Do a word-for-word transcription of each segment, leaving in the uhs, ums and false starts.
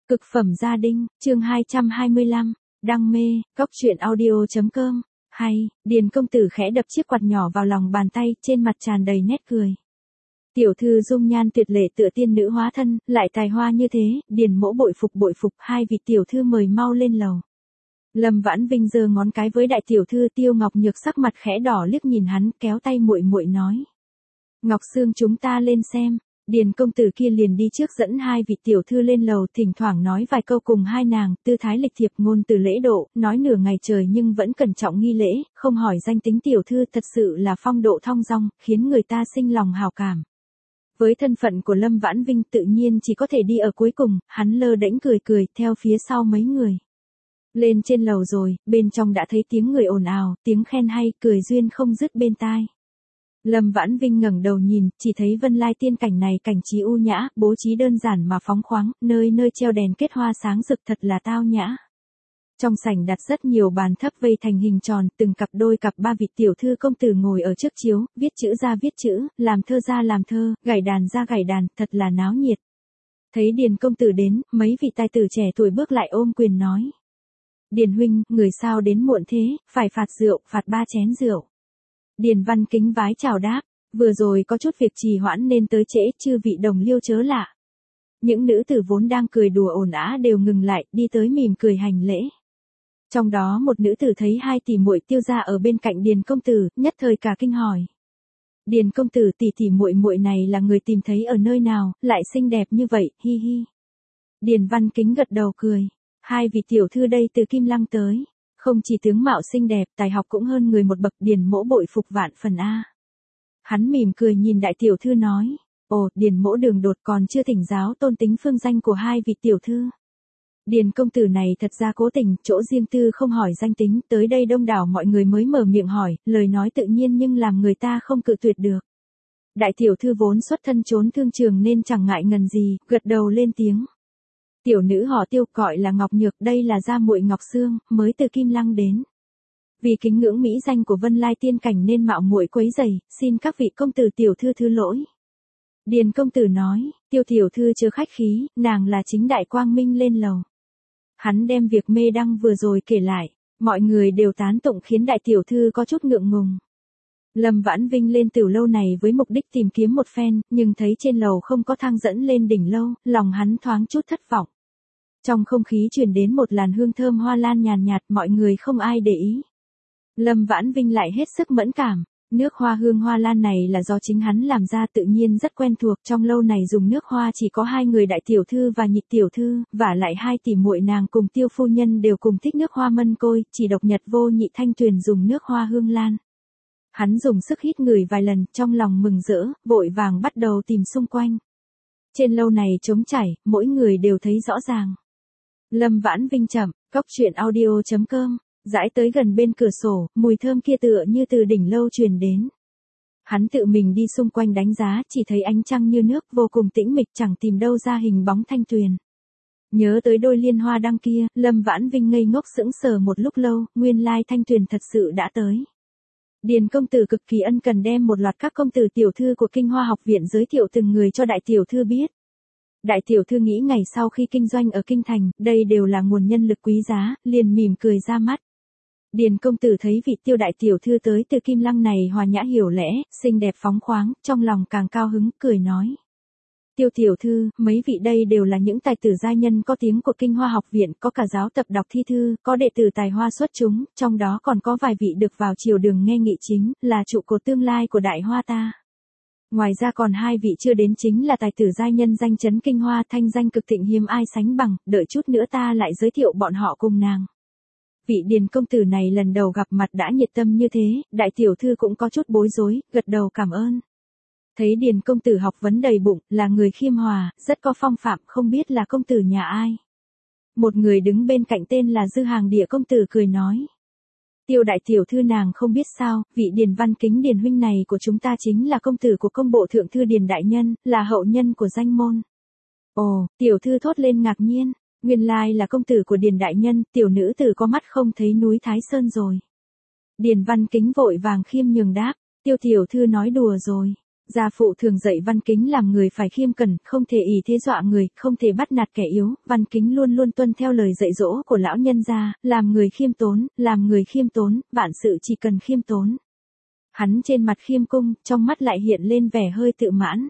Cực phẩm gia đình, chương hai trăm hai mươi lăm, đam mê, cóc truyện audio.com, hay, Điền công tử khẽ đập chiếc quạt nhỏ vào lòng bàn tay, trên mặt tràn đầy nét cười. Tiểu thư dung nhan tuyệt lệ tựa tiên nữ hóa thân, lại tài hoa như thế, Điền mỗ bội phục bội phục, hai vị tiểu thư mời mau lên lầu. Lâm Vãn Vinh giơ ngón cái với đại tiểu thư, Tiêu Ngọc Nhược sắc mặt khẽ đỏ liếc nhìn hắn, kéo tay muội muội nói: "Ngọc Sương, chúng ta lên xem." Điền công tử kia liền đi trước dẫn hai vị tiểu thư lên lầu, thỉnh thoảng nói vài câu cùng hai nàng, tư thái lịch thiệp, ngôn từ lễ độ, nói nửa ngày trời nhưng vẫn cẩn trọng nghi lễ, không hỏi danh tính tiểu thư, thật sự là phong độ thong dong, khiến người ta sinh lòng hào cảm. Với thân phận của Lâm Vãn Vinh tự nhiên chỉ có thể đi ở cuối cùng, hắn lơ đễnh cười cười, theo phía sau mấy người. Lên trên lầu rồi, bên trong đã thấy tiếng người ồn ào, tiếng khen hay, cười duyên không dứt bên tai. Lâm Vãn Vinh ngẩng đầu nhìn, chỉ thấy Vân Lai tiên cảnh này cảnh trí u nhã, bố trí đơn giản mà phóng khoáng, nơi nơi treo đèn kết hoa sáng rực thật là tao nhã. Trong sảnh đặt rất nhiều bàn thấp vây thành hình tròn, từng cặp đôi cặp ba vị tiểu thư công tử ngồi ở trước chiếu, viết chữ ra viết chữ, làm thơ ra làm thơ, gảy đàn ra gảy đàn, thật là náo nhiệt. Thấy Điền công tử đến, mấy vị tài tử trẻ tuổi bước lại ôm quyền nói: "Điền huynh, người sao đến muộn thế, phải phạt rượu, phạt ba chén rượu." Điền Văn kính vái chào đáp: "Vừa rồi có chút việc trì hoãn nên tới trễ, chư vị đồng liêu chớ lạ." Những nữ tử vốn đang cười đùa ồn ào đều ngừng lại, đi tới mỉm cười hành lễ. Trong đó một nữ tử thấy hai tỷ muội Tiêu gia ở bên cạnh Điền công tử, nhất thời cả kinh hỏi: "Điền công tử, tỷ tỷ muội muội này là người tìm thấy ở nơi nào, lại xinh đẹp như vậy, hi hi." Điền Văn kính gật đầu cười: "Hai vị tiểu thư đây từ Kim Lăng tới. Không chỉ tướng mạo xinh đẹp, tài học cũng hơn người một bậc, Điền mỗ bội phục vạn phần a." Hắn mỉm cười nhìn đại tiểu thư nói: "Ồ, Điền mỗ đường đột còn chưa thỉnh giáo tôn tính phương danh của hai vị tiểu thư." Điền công tử này thật ra cố tình, chỗ riêng tư không hỏi danh tính, tới đây đông đảo mọi người mới mở miệng hỏi, lời nói tự nhiên nhưng làm người ta không cự tuyệt được. Đại tiểu thư vốn xuất thân trốn thương trường nên chẳng ngại ngần gì, gật đầu lên tiếng: "Tiểu nữ họ Tiêu, gọi là Ngọc Nhược, đây là gia muội Ngọc Sương, mới từ Kim Lăng đến. Vì kính ngưỡng mỹ danh của Vân Lai tiên cảnh nên mạo muội quấy rầy, xin các vị công tử tiểu thư thứ lỗi." Điền công tử nói: "Tiêu tiểu thư chớ khách khí, nàng là chính đại quang minh lên lầu." Hắn đem việc mê đăng vừa rồi kể lại, mọi người đều tán tụng khiến đại tiểu thư có chút ngượng ngùng. Lâm Vãn Vinh lên tiểu lâu này với mục đích tìm kiếm một phen, nhưng thấy trên lầu không có thang dẫn lên đỉnh lâu, lòng hắn thoáng chút thất vọng. Trong không khí truyền đến một làn hương thơm hoa lan nhàn nhạt, mọi người không ai để ý. Lâm Vãn Vinh lại hết sức mẫn cảm, nước hoa hương hoa lan này là do chính hắn làm ra, tự nhiên rất quen thuộc. Trong lâu này dùng nước hoa chỉ có hai người đại tiểu thư và nhị tiểu thư, và lại hai tỷ muội nàng cùng Tiêu phu nhân đều cùng thích nước hoa mân côi, chỉ độc Nhật Vô Nhị Thanh Tuyền dùng nước hoa hương lan. Hắn dùng sức hít ngửi vài lần, trong lòng mừng rỡ, vội vàng bắt đầu tìm xung quanh. Trên lâu này trống trải, mỗi người đều thấy rõ ràng. Lâm Vãn Vinh chậm, cóc truyện audio.com, dãi tới gần bên cửa sổ, mùi thơm kia tựa như từ đỉnh lâu truyền đến. Hắn tự mình đi xung quanh đánh giá, chỉ thấy ánh trăng như nước, vô cùng tĩnh mịch, chẳng tìm đâu ra hình bóng Thanh Tuyền. Nhớ tới đôi liên hoa đăng kia, Lâm Vãn Vinh ngây ngốc sững sờ một lúc lâu, nguyên lai Thanh Tuyền thật sự đã tới. Điền công tử cực kỳ ân cần đem một loạt các công tử tiểu thư của Kinh Hoa học viện giới thiệu từng người cho đại tiểu thư biết. Đại tiểu thư nghĩ ngày sau khi kinh doanh ở Kinh Thành, đây đều là nguồn nhân lực quý giá, liền mỉm cười ra mắt. Điền công tử thấy vị Tiêu đại tiểu thư tới từ Kim Lăng này hòa nhã hiểu lẽ, xinh đẹp phóng khoáng, trong lòng càng cao hứng, cười nói: "Tiêu tiểu thư, mấy vị đây đều là những tài tử giai nhân có tiếng của Kinh Hoa học viện, có cả giáo tập đọc thi thư, có đệ tử tài hoa xuất chúng, trong đó còn có vài vị được vào triều đường nghe nghị chính, là trụ cột tương lai của Đại Hoa ta. Ngoài ra còn hai vị chưa đến chính là tài tử giai nhân danh chấn Kinh Hoa, thanh danh cực thịnh hiếm ai sánh bằng, đợi chút nữa ta lại giới thiệu bọn họ cùng nàng." Vị Điền công tử này lần đầu gặp mặt đã nhiệt tâm như thế, đại tiểu thư cũng có chút bối rối, gật đầu cảm ơn. Thấy Điền công tử học vấn đầy bụng, là người khiêm hòa, rất có phong phạm, không biết là công tử nhà ai. Một người đứng bên cạnh tên là Dư Hàng Địa công tử cười nói: "Tiêu đại tiểu thư nàng không biết sao, vị Điền Văn kính Điền huynh này của chúng ta chính là công tử của công bộ thượng thư Điền đại nhân, là hậu nhân của danh môn." Ồ, tiểu thư thốt lên ngạc nhiên, nguyên lai là công tử của Điền đại nhân, tiểu nữ tử có mắt không thấy núi Thái Sơn rồi. Điền Văn kính vội vàng khiêm nhường đáp: "Tiêu tiểu thư nói đùa rồi." Gia phụ thường dạy Văn Kính làm người phải khiêm cẩn, không thể ỷ thế dọa người, không thể bắt nạt kẻ yếu. Văn Kính luôn luôn tuân theo lời dạy dỗ của lão nhân gia, làm người khiêm tốn, làm người khiêm tốn, vạn sự chỉ cần khiêm tốn. Hắn trên mặt khiêm cung, trong mắt lại hiện lên vẻ hơi tự mãn.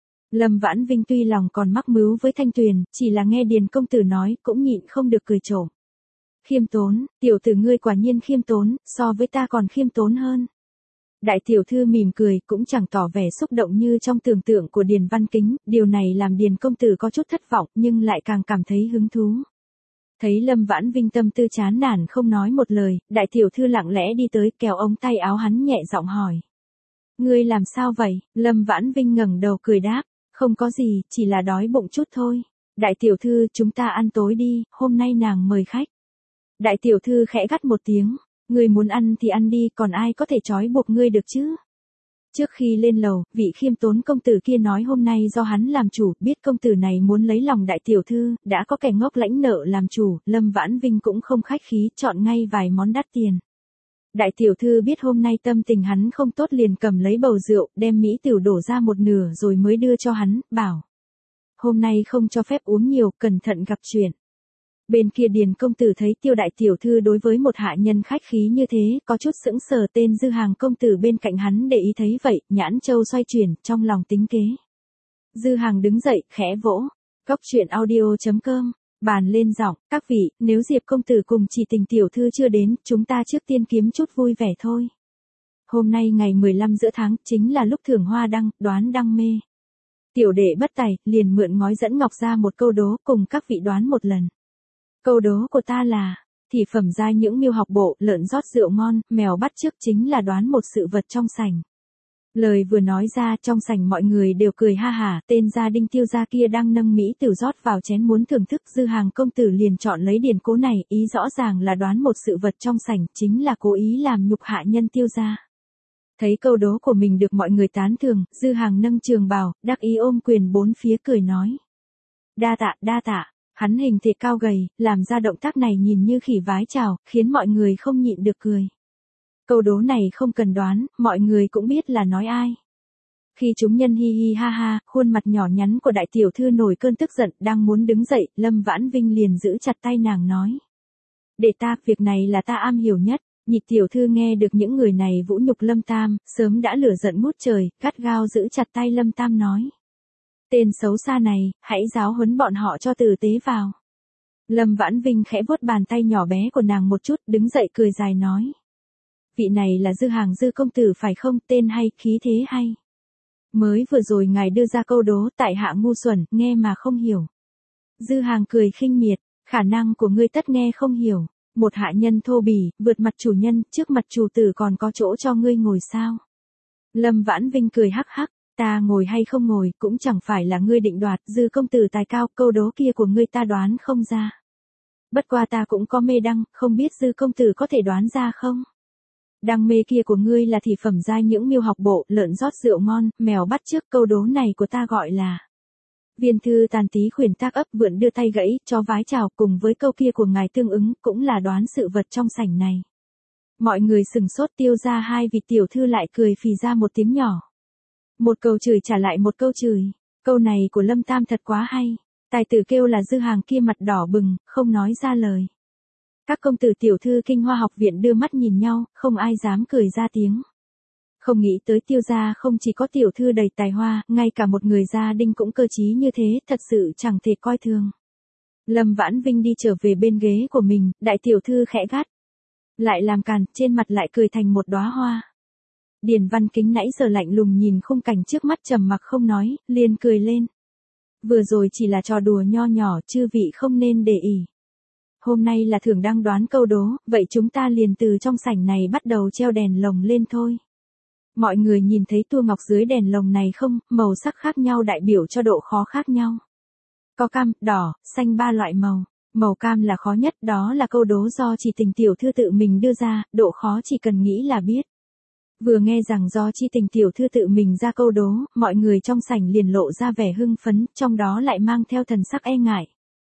Lâm Vãn Vinh tuy lòng còn mắc mứu với Thanh Tuyền, chỉ là nghe Điền công tử nói, cũng nhịn không được cười trộm. Khiêm tốn, tiểu tử ngươi quả nhiên khiêm tốn, so với ta còn khiêm tốn hơn. Đại tiểu thư mỉm cười, cũng chẳng tỏ vẻ xúc động như trong tưởng tượng của Điền Văn Kính, điều này làm Điền công tử có chút thất vọng, nhưng lại càng cảm thấy hứng thú. Thấy Lâm Vãn Vinh tâm tư chán nản không nói một lời, đại tiểu thư lặng lẽ đi tới, kéo ống tay áo hắn nhẹ giọng hỏi. Ngươi làm sao vậy? Lâm Vãn Vinh ngẩng đầu cười đáp, không có gì, chỉ là đói bụng chút thôi. Đại tiểu thư, chúng ta ăn tối đi, hôm nay nàng mời khách. Đại tiểu thư khẽ gắt một tiếng, ngươi muốn ăn thì ăn đi, còn ai có thể trói buộc ngươi được chứ? Trước khi lên lầu, vị khiêm tốn công tử kia nói hôm nay do hắn làm chủ, biết công tử này muốn lấy lòng đại tiểu thư, đã có kẻ ngốc lãnh nợ làm chủ, Lâm Vãn Vinh cũng không khách khí, chọn ngay vài món đắt tiền. Đại tiểu thư biết hôm nay tâm tình hắn không tốt liền cầm lấy bầu rượu, đem mỹ tiểu đổ ra một nửa rồi mới đưa cho hắn, bảo. Hôm nay không cho phép uống nhiều, cẩn thận gặp chuyện. Bên kia Điền công tử thấy Tiêu đại tiểu thư đối với một hạ nhân khách khí như thế, có chút sững sờ. Tên Dư Hàng công tử bên cạnh hắn để ý thấy vậy, nhãn châu xoay chuyển, trong lòng tính kế. Dư Hàng đứng dậy, khẽ vỗ. Cốc truyện audio chấm com, bàn lên giọng, các vị, nếu Diệp công tử cùng Chỉ Tình tiểu thư chưa đến, chúng ta trước tiên kiếm chút vui vẻ thôi. Hôm nay ngày mười lăm giữa tháng, chính là lúc thưởng hoa đăng, đoán đăng mê. Tiểu đệ bất tài, liền mượn ngói dẫn ngọc ra một câu đố, cùng các vị đoán một lần. Câu đố của ta là, thị phẩm giai những miêu học bộ, lợn rót rượu ngon, mèo bắt chước chính là đoán một sự vật trong sảnh. Lời vừa nói ra, trong sảnh mọi người đều cười ha hả, tên gia đinh Tiêu gia kia đang nâng mỹ tiểu rót vào chén muốn thưởng thức, Dư Hàng công tử liền chọn lấy điển cố này, ý rõ ràng là đoán một sự vật trong sảnh, chính là cố ý làm nhục hạ nhân Tiêu gia. Thấy câu đố của mình được mọi người tán thưởng, Dư Hàng nâng trường bào, đắc ý ôm quyền bốn phía cười nói. Đa tạ, đa tạ. Hắn hình thể cao gầy, làm ra động tác này nhìn như khỉ vái chào, khiến mọi người không nhịn được cười. Câu đố này không cần đoán, mọi người cũng biết là nói ai. Khi chúng nhân hi hi ha ha, khuôn mặt nhỏ nhắn của đại tiểu thư nổi cơn tức giận, đang muốn đứng dậy, Lâm Vãn Vinh liền giữ chặt tay nàng nói. Để ta, việc này là ta am hiểu nhất. Nhị tiểu thư nghe được những người này vũ nhục Lâm Tam, sớm đã lửa giận ngút trời, gắt gao giữ chặt tay Lâm Tam nói. Tên xấu xa này, hãy giáo huấn bọn họ cho tử tế vào. Lâm Vãn Vinh khẽ vuốt bàn tay nhỏ bé của nàng một chút, đứng dậy cười dài nói. Vị này là Dư Hàng Dư công tử phải không, tên hay, khí thế hay. Mới vừa rồi ngài đưa ra câu đố, tại hạ ngu xuẩn, nghe mà không hiểu. Dư Hàng cười khinh miệt, khả năng của ngươi tất nghe không hiểu. Một hạ nhân thô bỉ, vượt mặt chủ nhân, trước mặt chủ tử còn có chỗ cho ngươi ngồi sao. Lâm Vãn Vinh cười hắc hắc. Ta ngồi hay không ngồi, cũng chẳng phải là ngươi định đoạt, Dư công tử tài cao, câu đố kia của ngươi ta đoán không ra. Bất qua ta cũng có mê đăng, không biết Dư công tử có thể đoán ra không? Đăng mê kia của ngươi là thị phẩm giai những miêu học bộ, lợn rót rượu ngon, mèo bắt chước, câu đố này của ta gọi là. Viên thư tàn tí khuyển tác ấp vượn đưa tay gãy, cho vái chào, cùng với câu kia của ngài tương ứng, cũng là đoán sự vật trong sảnh này. Mọi người sừng sốt, Tiêu ra hai vị tiểu thư lại cười phì ra một tiếng nhỏ. Một câu chửi trả lại một câu chửi, câu này của Lâm Tam thật quá hay, tài tử kêu là Dư Hàng kia mặt đỏ bừng, không nói ra lời. Các công tử tiểu thư Kinh Hoa học viện đưa mắt nhìn nhau, không ai dám cười ra tiếng. Không nghĩ tới Tiêu gia không chỉ có tiểu thư đầy tài hoa, ngay cả một người gia đình cũng cơ trí như thế, thật sự chẳng thể coi thường. Lâm Vãn Vinh đi trở về bên ghế của mình, đại tiểu thư khẽ gắt. Lại làm càn, trên mặt lại cười thành một đóa hoa. Điền Văn Kính nãy giờ lạnh lùng nhìn khung cảnh trước mắt trầm mặc không nói, liền cười lên. Vừa rồi chỉ là trò đùa nho nhỏ, chư vị không nên để ý. Hôm nay là thưởng đăng đoán câu đố, vậy chúng ta liền từ trong sảnh này bắt đầu treo đèn lồng lên thôi. Mọi người nhìn thấy tua ngọc dưới đèn lồng này không, màu sắc khác nhau đại biểu cho độ khó khác nhau. Có cam, đỏ, xanh ba loại màu. Màu cam là khó nhất, đó là câu đố do Chỉ Tình tiểu thư tự mình đưa ra, độ khó chỉ cần nghĩ là biết. Vừa nghe rằng do Chi Tình tiểu thư tự mình ra câu đố, mọi người trong sảnh liền lộ ra vẻ hưng phấn, trong đó lại mang theo thần sắc e ngại.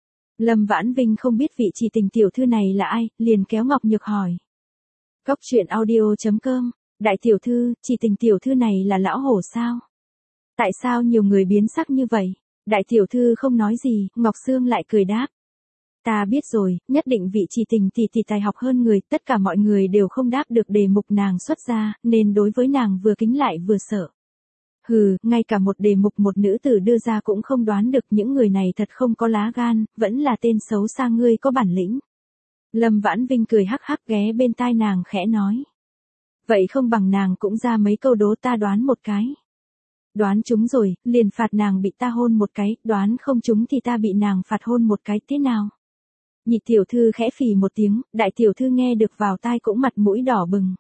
Lâm Vãn Vinh không biết vị Chỉ Tình tiểu thư này là ai, liền kéo Ngọc Nhược hỏi. Cốc truyện audio chấm com, đại tiểu thư, Chỉ Tình tiểu thư này là lão hổ sao? Tại sao nhiều người biến sắc như vậy? Đại tiểu thư không nói gì, Ngọc Sương lại cười đáp. Ta biết rồi, nhất định vị Chỉ Tình tỷ tỷ tài học hơn người, tất cả mọi người đều không đáp được đề mục nàng xuất ra, nên đối với nàng vừa kính lại vừa sợ. Hừ, ngay cả một đề mục một nữ tử đưa ra cũng không đoán được, những người này thật không có lá gan, vẫn là tên xấu xa, ngươi có bản lĩnh. Lâm Vãn Vinh cười hắc hắc ghé bên tai nàng khẽ nói. Vậy không bằng nàng cũng ra mấy câu đố ta đoán một cái. Đoán trúng rồi, liền phạt nàng bị ta hôn một cái, đoán không trúng thì ta bị nàng phạt hôn một cái, thế nào? Nhị tiểu thư khẽ phì một tiếng, đại tiểu thư nghe được vào tai cũng mặt mũi đỏ bừng.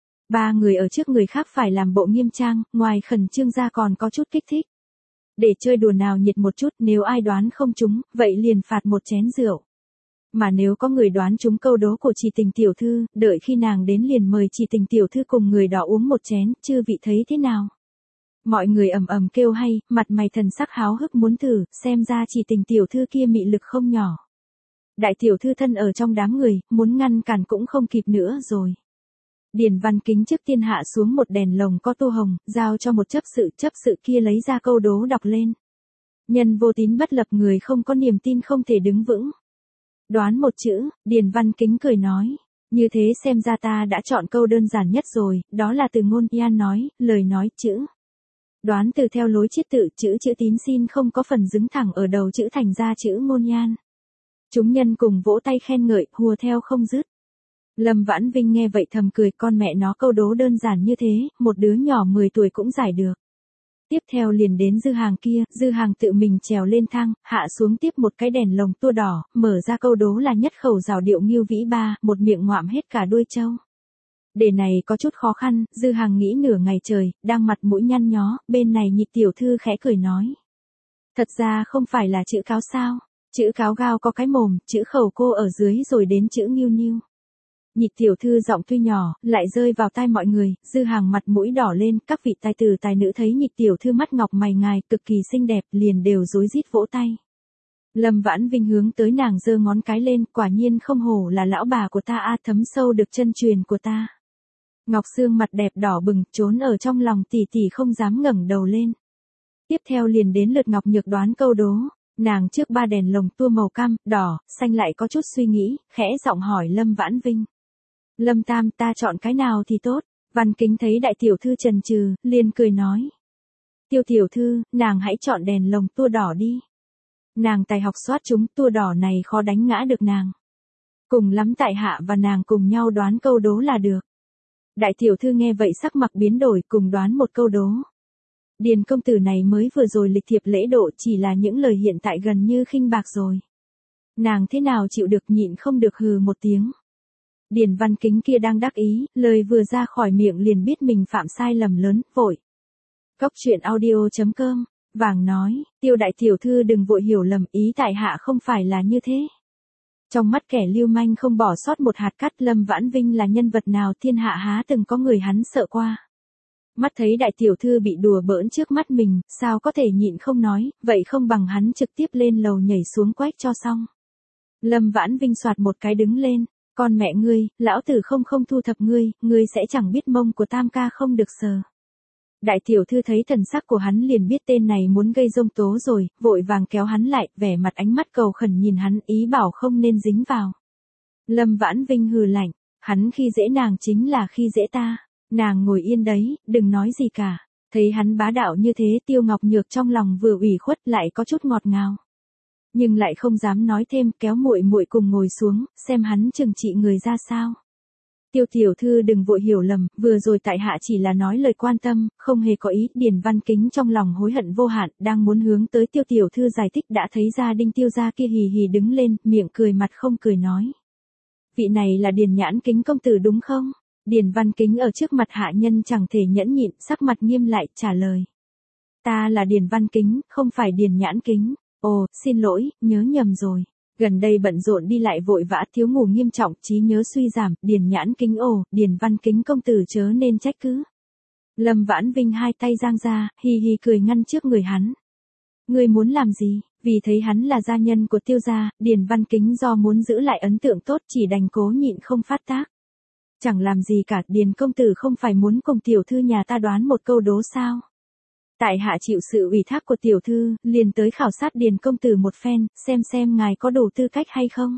Ba người ở trước người khác phải làm bộ nghiêm trang, ngoài khẩn trương ra còn có chút kích thích. Để chơi đùa nào nhiệt một chút, nếu ai đoán không trúng, vậy liền phạt một chén rượu. Mà nếu có người đoán trúng câu đố của Chỉ Tình tiểu thư, đợi khi nàng đến liền mời Chỉ Tình tiểu thư cùng người đó uống một chén, chư vị thấy thế nào? Mọi người ầm ầm kêu hay, mặt mày thần sắc háo hức muốn thử, xem ra Chỉ Tình tiểu thư kia mị lực không nhỏ. Đại tiểu thư thân ở trong đám người, muốn ngăn cản cũng không kịp nữa rồi. Điền Văn Kính trước tiên hạ xuống một đèn lồng có tô hồng, giao cho một chấp sự, chấp sự kia lấy ra câu đố đọc lên. Nhân vô tín bất lập, người không có niềm tin không thể đứng vững. Đoán một chữ, Điền Văn Kính cười nói. Như thế xem ra ta đã chọn câu đơn giản nhất rồi, đó là từ ngôn Yan nói, lời nói chữ. Đoán từ theo lối chiết tự, chữ chữ tín xin không có phần dứng thẳng ở đầu chữ thành ra chữ ngôn Yan. Chúng nhân cùng vỗ tay khen ngợi, hùa theo không dứt. Lâm Vãn Vinh nghe vậy thầm cười, con mẹ nó câu đố đơn giản như thế, một đứa nhỏ mười tuổi cũng giải được. Tiếp theo liền đến Dư Hàng kia, Dư Hàng tự mình trèo lên thang, hạ xuống tiếp một cái đèn lồng tua đỏ, mở ra câu đố là nhất khẩu rào điệu Ngưu Vĩ Ba, một miệng ngoạm hết cả đuôi trâu. Đề này có chút khó khăn, Dư Hàng nghĩ nửa ngày trời, đang mặt mũi nhăn nhó, bên này Nhị tiểu thư khẽ cười nói. Thật ra không phải là chữ cáo sao, chữ cáo gao có cái mồm, chữ khẩu cô ở dưới rồi đến chữ Nghiêu Nghiêu. Nhị tiểu thư giọng tuy nhỏ, lại rơi vào tai mọi người, Dư Hàng mặt mũi đỏ lên, các vị tài tử tài nữ thấy Nhị tiểu thư mắt ngọc mày ngài, cực kỳ xinh đẹp, liền đều rối rít vỗ tay. Lâm Vãn Vinh hướng tới nàng giơ ngón cái lên, quả nhiên không hổ là lão bà của ta a, thấm sâu được chân truyền của ta. Ngọc Sương mặt đẹp đỏ bừng, trốn ở trong lòng tỷ tỷ không dám ngẩng đầu lên. Tiếp theo liền đến lượt Ngọc Nhược đoán câu đố. Nàng trước ba đèn lồng tua màu cam, đỏ, xanh lại có chút suy nghĩ, khẽ giọng hỏi Lâm Vãn Vinh. Lâm Tam, ta chọn cái nào thì tốt? Văn Kính thấy đại tiểu thư chần chừ, liền cười nói. Tiêu tiểu thư, nàng hãy chọn đèn lồng tua đỏ đi. Nàng tài học soát chúng, tua đỏ này khó đánh ngã được nàng. Cùng lắm tại hạ và nàng cùng nhau đoán câu đố là được. Đại tiểu thư nghe vậy sắc mặt biến đổi, cùng đoán một câu đố. Điền công tử này mới vừa rồi lịch thiệp lễ độ, chỉ là những lời hiện tại gần như khinh bạc rồi. Nàng thế nào chịu được, nhịn không được hừ một tiếng. Điền Văn Kính kia đang đắc ý, lời vừa ra khỏi miệng liền biết mình phạm sai lầm lớn, vội. Cốc truyện audio chấm com, vàng nói, Tiêu đại tiểu thư đừng vội hiểu lầm, ý tại hạ không phải là như thế. Trong mắt kẻ lưu manh không bỏ sót một hạt cát, Lâm Vãn Vinh là nhân vật nào thiên hạ há từng có người hắn sợ qua. Mắt thấy đại tiểu thư bị đùa bỡn trước mắt mình, sao có thể nhịn không nói, vậy không bằng hắn trực tiếp lên lầu nhảy xuống quét cho xong. Lâm Vãn Vinh soạt một cái đứng lên, con mẹ ngươi, lão tử không không thu thập ngươi, ngươi sẽ chẳng biết mông của Tam ca không được sờ. Đại tiểu thư thấy thần sắc của hắn liền biết tên này muốn gây rông tố rồi, vội vàng kéo hắn lại, vẻ mặt ánh mắt cầu khẩn nhìn hắn, ý bảo không nên dính vào. Lâm Vãn Vinh hừ lạnh, hắn khi dễ nàng chính là khi dễ ta. Nàng ngồi yên đấy, đừng nói gì cả. Thấy hắn bá đạo như thế, Tiêu Ngọc Nhược trong lòng vừa ủy khuất lại có chút ngọt ngào. Nhưng lại không dám nói thêm, kéo muội muội cùng ngồi xuống, xem hắn trừng trị người ra sao. Tiêu tiểu thư đừng vội hiểu lầm, vừa rồi tại hạ chỉ là nói lời quan tâm, không hề có ý. Điền Văn Kính trong lòng hối hận vô hạn, đang muốn hướng tới Tiêu tiểu thư giải thích đã thấy gia Đinh Tiêu gia kia hì hì đứng lên, miệng cười mặt không cười nói. Vị này là Điền Nhãn Kính công tử đúng không? Điền Văn Kính ở trước mặt hạ nhân chẳng thể nhẫn nhịn, sắc mặt nghiêm lại, trả lời. Ta là Điền Văn Kính, không phải Điền Nhãn Kính. Ồ, xin lỗi, nhớ nhầm rồi. Gần đây bận rộn đi lại vội vã, thiếu ngủ nghiêm trọng, trí nhớ suy giảm, Điền Nhãn Kính ồ, Điền Văn Kính công tử chớ nên trách cứ. Lâm Vãn Vinh hai tay giang ra, hì hì cười ngăn trước người hắn. Ngươi muốn làm gì? Vì thấy hắn là gia nhân của Tiêu gia, Điền Văn Kính do muốn giữ lại ấn tượng tốt chỉ đành cố nhịn không phát tác. Chẳng làm gì cả, Điền công tử không phải muốn cùng tiểu thư nhà ta đoán một câu đố sao? Tại hạ chịu sự ủy thác của tiểu thư, liền tới khảo sát Điền công tử một phen, xem xem ngài có đủ tư cách hay không.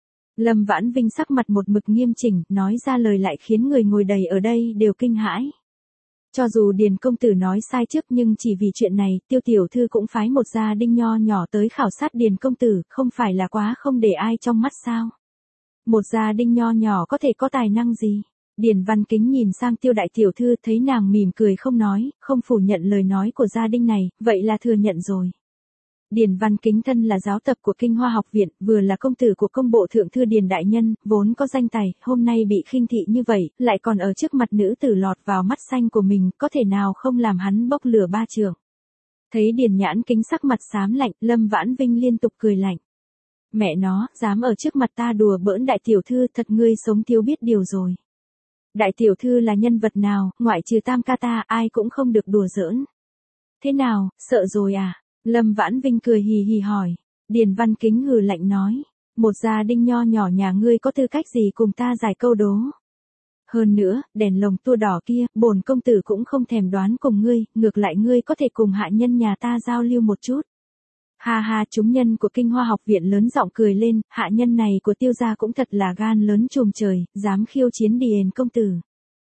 Lâm Vãn Vinh sắc mặt một mực nghiêm chỉnh, nói ra lời lại khiến người ngồi đầy ở đây đều kinh hãi. Cho dù Điền công tử nói sai trước nhưng chỉ vì chuyện này, Tiêu tiểu thư cũng phái một gia đinh nho nhỏ tới khảo sát Điền công tử, không phải là quá không để ai trong mắt sao? Một gia đinh nho nhỏ có thể có tài năng gì? Điền Văn Kính nhìn sang Tiêu đại tiểu thư, thấy nàng mỉm cười không nói, không phủ nhận lời nói của gia đinh này, vậy là thừa nhận rồi. Điền Văn Kính thân là giáo tập của Kinh Hoa học viện, vừa là công tử của công bộ thượng thư Điền đại nhân, vốn có danh tài, hôm nay bị khinh thị như vậy, lại còn ở trước mặt nữ tử lọt vào mắt xanh của mình, có thể nào không làm hắn bốc lửa ba trường. Thấy Điền Nhãn Kính sắc mặt xám lạnh, Lâm Vãn Vinh liên tục cười lạnh. Mẹ nó, dám ở trước mặt ta đùa bỡn đại tiểu thư, thật ngươi sống thiếu biết điều rồi. Đại tiểu thư là nhân vật nào, ngoại trừ tam ca ta, ai cũng không được đùa giỡn. Thế nào, sợ rồi à? Lâm Vãn Vinh cười hì hì hỏi. Điền Văn Kính hừ lạnh nói. Một gia đinh nho nhỏ nhà ngươi có tư cách gì cùng ta giải câu đố. Hơn nữa, đèn lồng tua đỏ kia, bổn công tử cũng không thèm đoán cùng ngươi, ngược lại ngươi có thể cùng hạ nhân nhà ta giao lưu một chút. Ha ha, chúng nhân của Kinh Hoa học viện lớn giọng cười lên, hạ nhân này của Tiêu gia cũng thật là gan lớn trùm trời, dám khiêu chiến Điền công tử.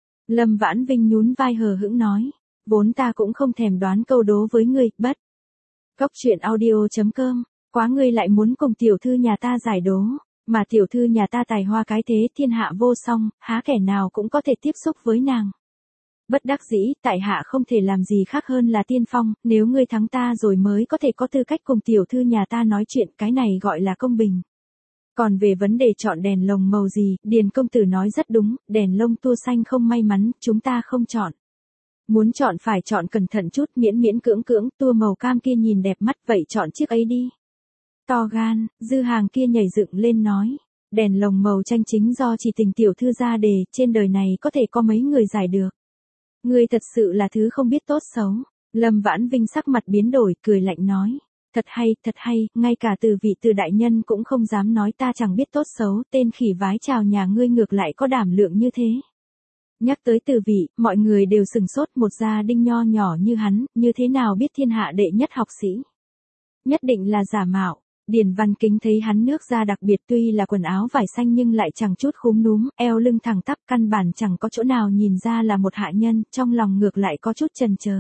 Lâm Vãn Vinh nhún vai hờ hững nói, vốn ta cũng không thèm đoán câu đố với ngươi, bất. Cốc truyện audio chấm com, quá ngươi lại muốn cùng tiểu thư nhà ta giải đố, mà tiểu thư nhà ta tài hoa cái thế thiên hạ vô song, há kẻ nào cũng có thể tiếp xúc với nàng. Bất đắc dĩ, tại hạ không thể làm gì khác hơn là tiên phong, nếu ngươi thắng ta rồi mới có thể có tư cách cùng tiểu thư nhà ta nói chuyện, cái này gọi là công bình. Còn về vấn đề chọn đèn lồng màu gì, Điền công tử nói rất đúng, đèn lông tua xanh không may mắn, chúng ta không chọn. Muốn chọn phải chọn cẩn thận chút, miễn miễn cưỡng cưỡng, tua màu cam kia nhìn đẹp mắt, vậy chọn chiếc ấy đi. To gan, Dư Hàng kia nhảy dựng lên nói, đèn lồng màu tranh chính do chỉ tình tiểu thư ra đề, trên đời này có thể có mấy người giải được. Ngươi thật sự là thứ không biết tốt xấu. Lâm Vãn Vinh sắc mặt biến đổi, cười lạnh nói, thật hay, thật hay, ngay cả từ vị từ đại nhân cũng không dám nói ta chẳng biết tốt xấu, tên khỉ vái chào nhà ngươi ngược lại có đảm lượng như thế. Nhắc tới từ vị, mọi người đều sừng sốt, một gia đinh nho nhỏ như hắn, như thế nào biết thiên hạ đệ nhất học sĩ. Nhất định là giả mạo. Điền Văn Kính thấy hắn nước da đặc biệt, tuy là quần áo vải xanh nhưng lại chẳng chút khúm núm, eo lưng thẳng tắp, căn bản chẳng có chỗ nào nhìn ra là một hạ nhân, trong lòng ngược lại có chút chần chờ.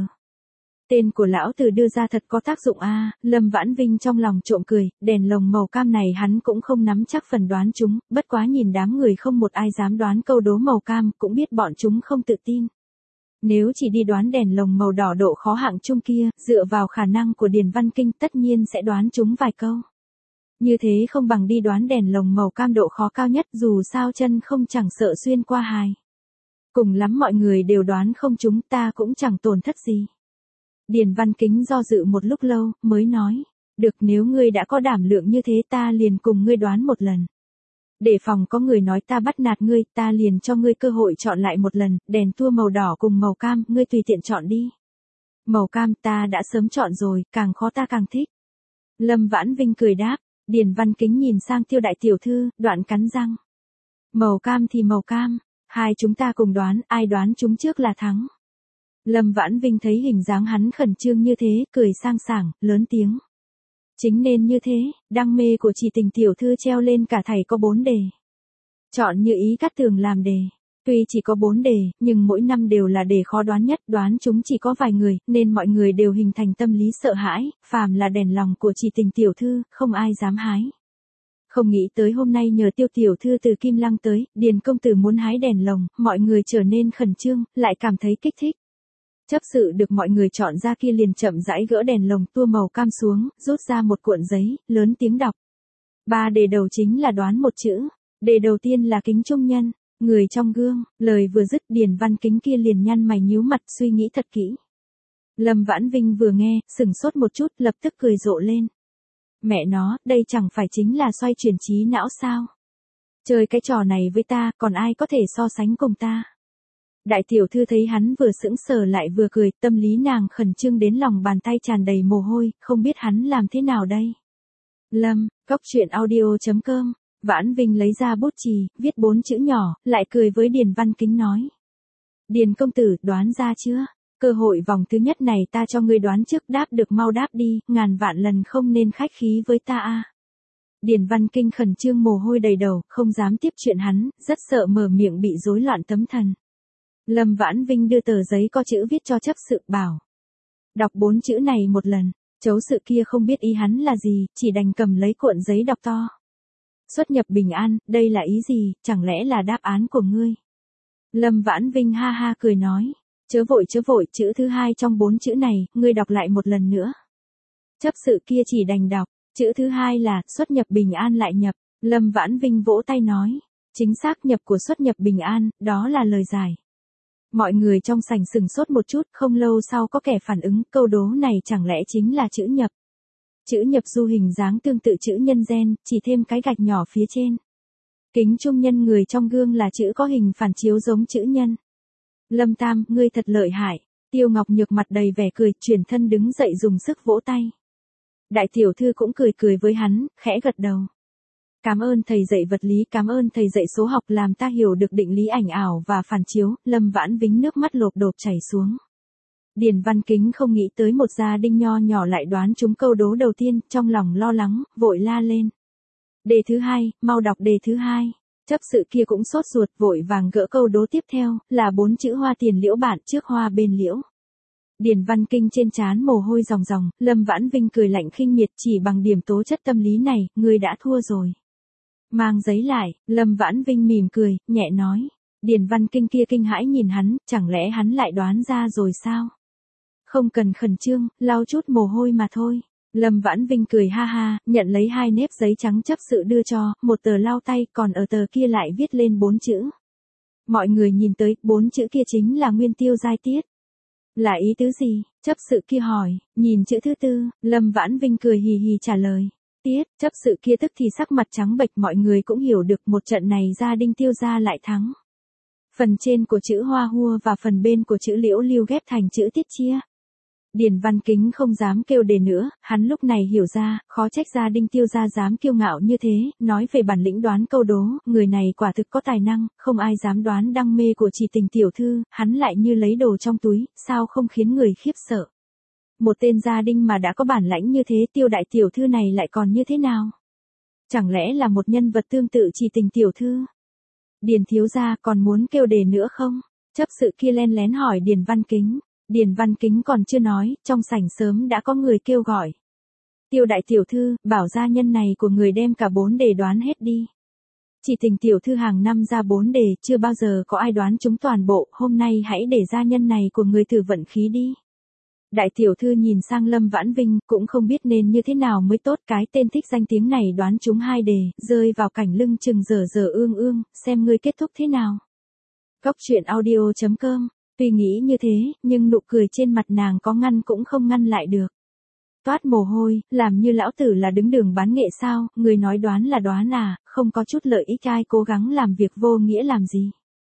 Tên của lão tử đưa ra thật có tác dụng a. À, Lâm Vãn Vinh trong lòng trộm cười, đèn lồng màu cam này hắn cũng không nắm chắc phần đoán chúng, bất quá nhìn đám người không một ai dám đoán câu đố màu cam, cũng biết bọn chúng không tự tin. Nếu chỉ đi đoán đèn lồng màu đỏ độ khó hạng chung kia, dựa vào khả năng của Điền Văn Kinh tất nhiên sẽ đoán chúng vài câu. Như thế không bằng đi đoán đèn lồng màu cam độ khó cao nhất, dù sao chân không chẳng sợ xuyên qua hài. Cùng lắm mọi người đều đoán không chúng, ta cũng chẳng tổn thất gì. Điền Văn Kính do dự một lúc lâu, mới nói, được, nếu ngươi đã có đảm lượng như thế ta liền cùng ngươi đoán một lần. Để phòng có người nói ta bắt nạt ngươi, ta liền cho ngươi cơ hội chọn lại một lần, đèn tua màu đỏ cùng màu cam, ngươi tùy tiện chọn đi. Màu cam ta đã sớm chọn rồi, càng khó ta càng thích. Lâm Vãn Vinh cười đáp. Điền Văn Kính nhìn sang Tiêu đại tiểu thư, đoạn cắn răng. Màu cam thì màu cam, hai chúng ta cùng đoán, ai đoán chúng trước là thắng. Lâm Vãn Vinh thấy hình dáng hắn khẩn trương như thế, cười sang sảng, lớn tiếng. Chính nên như thế, đam mê của chỉ tình tiểu thư treo lên cả thảy có bốn đề. Chọn như ý Cát Tường làm đề. Tuy chỉ có bốn đề, nhưng mỗi năm đều là đề khó đoán nhất, đoán chúng chỉ có vài người, nên mọi người đều hình thành tâm lý sợ hãi, phàm là đèn lòng của chỉ tình tiểu thư, không ai dám hái. Không nghĩ tới hôm nay nhờ Tiêu tiểu thư từ Kim Lăng tới, Điền công tử muốn hái đèn lồng, mọi người trở nên khẩn trương, lại cảm thấy kích thích. Chấp sự được mọi người chọn ra kia liền chậm rãi gỡ đèn lồng tua màu cam xuống, rút ra một cuộn giấy, lớn tiếng đọc. Ba đề đầu chính là đoán một chữ. Đề đầu tiên là Kính Trung Nhân. Người trong gương, lời vừa dứt Điền Văn Kính kia liền nhăn mày nhíu mặt suy nghĩ thật kỹ. Lâm Vãn Vinh vừa nghe, sừng sốt một chút, lập tức cười rộ lên. Mẹ nó, đây chẳng phải chính là xoay chuyển trí não sao? Chơi cái trò này với ta, còn ai có thể so sánh cùng ta? Đại tiểu thư thấy hắn vừa sững sờ lại vừa cười, tâm lý nàng khẩn trương đến lòng bàn tay tràn đầy mồ hôi, không biết hắn làm thế nào đây. Lâm, cốc truyện audio chấm com. Vãn Vinh lấy ra bút chì, viết bốn chữ nhỏ, lại cười với Điền Văn Kính nói. Điền công tử, đoán ra chưa? Cơ hội vòng thứ nhất này ta cho ngươi đoán trước, đáp được mau đáp đi, ngàn vạn lần không nên khách khí với ta a. Điền Văn Kinh khẩn trương mồ hôi đầy đầu, không dám tiếp chuyện hắn, rất sợ mở miệng bị rối loạn tâm thần. Lâm Vãn Vinh đưa tờ giấy có chữ viết cho chấp sự, bảo. Đọc bốn chữ này một lần, chấu sự kia không biết ý hắn là gì, chỉ đành cầm lấy cuộn giấy đọc to. Xuất nhập bình an, đây là ý gì, chẳng lẽ là đáp án của ngươi? Lâm Vãn Vinh ha ha cười nói, chớ vội chớ vội, chữ thứ hai trong bốn chữ này, ngươi đọc lại một lần nữa. Chấp sự kia chỉ đành đọc, chữ thứ hai là, xuất nhập bình an lại nhập. Lâm Vãn Vinh vỗ tay nói, chính xác, nhập của xuất nhập bình an, đó là lời giải. Mọi người trong sảnh sừng sốt một chút, không lâu sau có kẻ phản ứng, câu đố này chẳng lẽ chính là chữ nhập. Chữ nhập du hình dáng tương tự chữ nhân gen, chỉ thêm cái gạch nhỏ phía trên. Kính trung nhân người trong gương là chữ có hình phản chiếu giống chữ nhân. Lâm Tam, ngươi thật lợi hại. Tiêu Ngọc Nhược mặt đầy vẻ cười, chuyển thân đứng dậy dùng sức vỗ tay. Đại tiểu thư cũng cười cười với hắn, khẽ gật đầu. Cảm ơn thầy dạy vật lý, cảm ơn thầy dạy số học, làm ta hiểu được định lý ảnh ảo và phản chiếu. Lâm Vãn Vinh nước mắt lộp đột chảy xuống. Điền Văn Kính không nghĩ tới một gia đình nho nhỏ lại đoán trúng câu đố đầu tiên, trong lòng lo lắng, vội la lên. Đề thứ hai, mau đọc đề thứ hai. Chấp sự kia cũng sốt ruột, vội vàng gỡ câu đố tiếp theo, là bốn chữ hoa tiền liễu bạn trước hoa bên liễu. Điền Văn Kinh trên trán mồ hôi ròng ròng, Lâm Vãn Vinh cười lạnh khinh miệt, chỉ bằng điểm tố chất tâm lý này, ngươi đã thua rồi. Mang giấy lại, Lâm Vãn Vinh mỉm cười, nhẹ nói. Điền Văn Kinh kia kinh hãi nhìn hắn, chẳng lẽ hắn lại đoán ra rồi sao? Không cần khẩn trương, lau chút mồ hôi mà thôi. Lâm Vãn Vinh cười ha ha, nhận lấy hai nếp giấy trắng chấp sự đưa cho, một tờ lau tay, còn ở tờ kia lại viết lên bốn chữ. Mọi người nhìn tới, bốn chữ kia chính là nguyên tiêu giai tiết. Là ý tứ gì? Chấp sự kia hỏi, nhìn chữ thứ tư, Lâm Vãn Vinh cười hì hì trả lời. Tiết, chấp sự kia tức thì sắc mặt trắng bệch, mọi người cũng hiểu được một trận này gia đình tiêu gia lại thắng. Phần trên của chữ hoa hua và phần bên của chữ liễu lưu ghép thành chữ tiết chia. Điền Văn Kính không dám kêu đề nữa, hắn lúc này hiểu ra, khó trách gia đình tiêu gia dám kiêu ngạo như thế, nói về bản lĩnh đoán câu đố, người này quả thực có tài năng, không ai dám đoán đăng mê của Chỉ Tình tiểu thư, hắn lại như lấy đồ trong túi, sao không khiến người khiếp sợ. Một tên gia đình mà đã có bản lãnh như thế, Tiêu đại tiểu thư này lại còn như thế nào? Chẳng lẽ là một nhân vật tương tự Chỉ Tình tiểu thư? Điền thiếu gia còn muốn kêu đề nữa không? Chấp sự kia len lén hỏi Điền Văn Kính. Điền Văn Kính còn chưa nói, trong sảnh sớm đã có người kêu gọi. Tiêu đại tiểu thư, bảo gia nhân này của người đem cả bốn đề đoán hết đi. Chỉ Tình tiểu thư hàng năm ra bốn đề, chưa bao giờ có ai đoán chúng toàn bộ, hôm nay hãy để gia nhân này của người thử vận khí đi. Đại tiểu thư nhìn sang Lâm Vãn Vinh, cũng không biết nên như thế nào mới tốt, cái tên thích danh tiếng này đoán chúng hai đề, rơi vào cảnh lưng chừng dở dở ương ương, xem ngươi kết thúc thế nào. Cóc truyện audio chấm com. Tuy nghĩ như thế, nhưng nụ cười trên mặt nàng có ngăn cũng không ngăn lại được. Toát mồ hôi, làm như lão tử là đứng đường bán nghệ sao, người nói đoán là đoán à, không có chút lợi ích ai cố gắng làm việc vô nghĩa làm gì.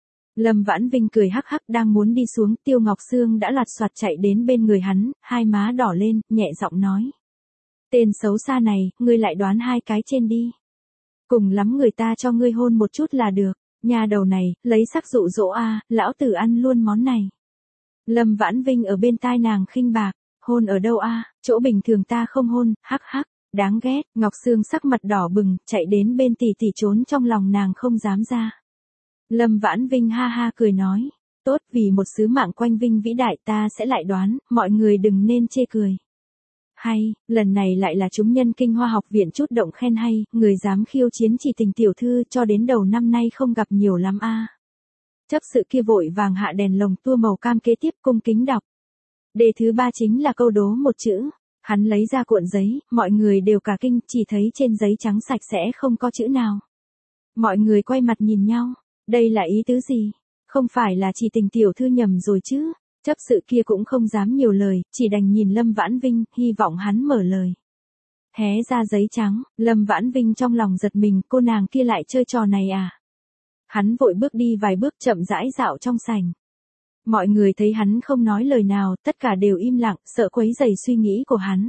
Lâm Vãn Vinh cười hắc hắc đang muốn đi xuống, Tiêu Ngọc Sương đã loạt soạt chạy đến bên người hắn, hai má đỏ lên, nhẹ giọng nói. Tên xấu xa này, ngươi lại đoán hai cái trên đi. Cùng lắm người ta cho ngươi hôn một chút là được. Nhà đầu này, lấy sắc dụ dỗ a, lão tử ăn luôn món này. Lâm Vãn Vinh ở bên tai nàng khinh bạc, hôn ở đâu a, chỗ bình thường ta không hôn, hắc hắc, đáng ghét. Ngọc Sương sắc mặt đỏ bừng, chạy đến bên tỷ tỷ trốn trong lòng nàng không dám ra. Lâm Vãn Vinh ha ha cười nói, tốt, vì một sứ mạng quanh vinh vĩ đại ta sẽ lại đoán, mọi người đừng nên chê cười. Hay, lần này lại là chúng nhân Kinh Hoa học viện chút động khen hay, người dám khiêu chiến Chỉ Tình tiểu thư cho đến đầu năm nay không gặp nhiều lắm a. À. Chấp sự kia vội vàng hạ đèn lồng tua màu cam kế tiếp cung kính đọc. Đề thứ ba chính là câu đố một chữ. Hắn lấy ra cuộn giấy, mọi người đều cả kinh, chỉ thấy trên giấy trắng sạch sẽ không có chữ nào. Mọi người quay mặt nhìn nhau, đây là ý tứ gì? Không phải là Chỉ Tình tiểu thư nhầm rồi chứ? Chấp sự kia cũng không dám nhiều lời, chỉ đành nhìn Lâm Vãn Vinh, hy vọng hắn mở lời. Hé ra giấy trắng, Lâm Vãn Vinh trong lòng giật mình, cô nàng kia lại chơi trò này à? Hắn vội bước đi vài bước chậm rãi dạo trong sảnh. Mọi người thấy hắn không nói lời nào, tất cả đều im lặng, sợ quấy rầy suy nghĩ của hắn.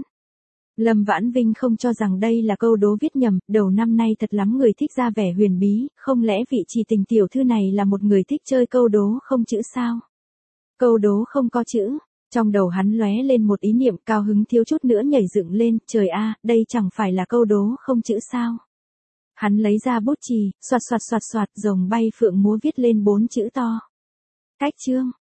Lâm Vãn Vinh không cho rằng đây là câu đố viết nhầm, đầu năm nay thật lắm người thích ra vẻ huyền bí, không lẽ vị Chỉ Tình tiểu thư này là một người thích chơi câu đố không chữ sao? Câu đố không có chữ. Trong đầu hắn lóe lên một ý niệm, cao hứng thiếu chút nữa nhảy dựng lên, trời a, đây chẳng phải là câu đố không chữ sao? Hắn lấy ra bút chì, xoạt xoạt xoạt xoạt, rồng bay phượng múa viết lên bốn chữ to. Cách chương.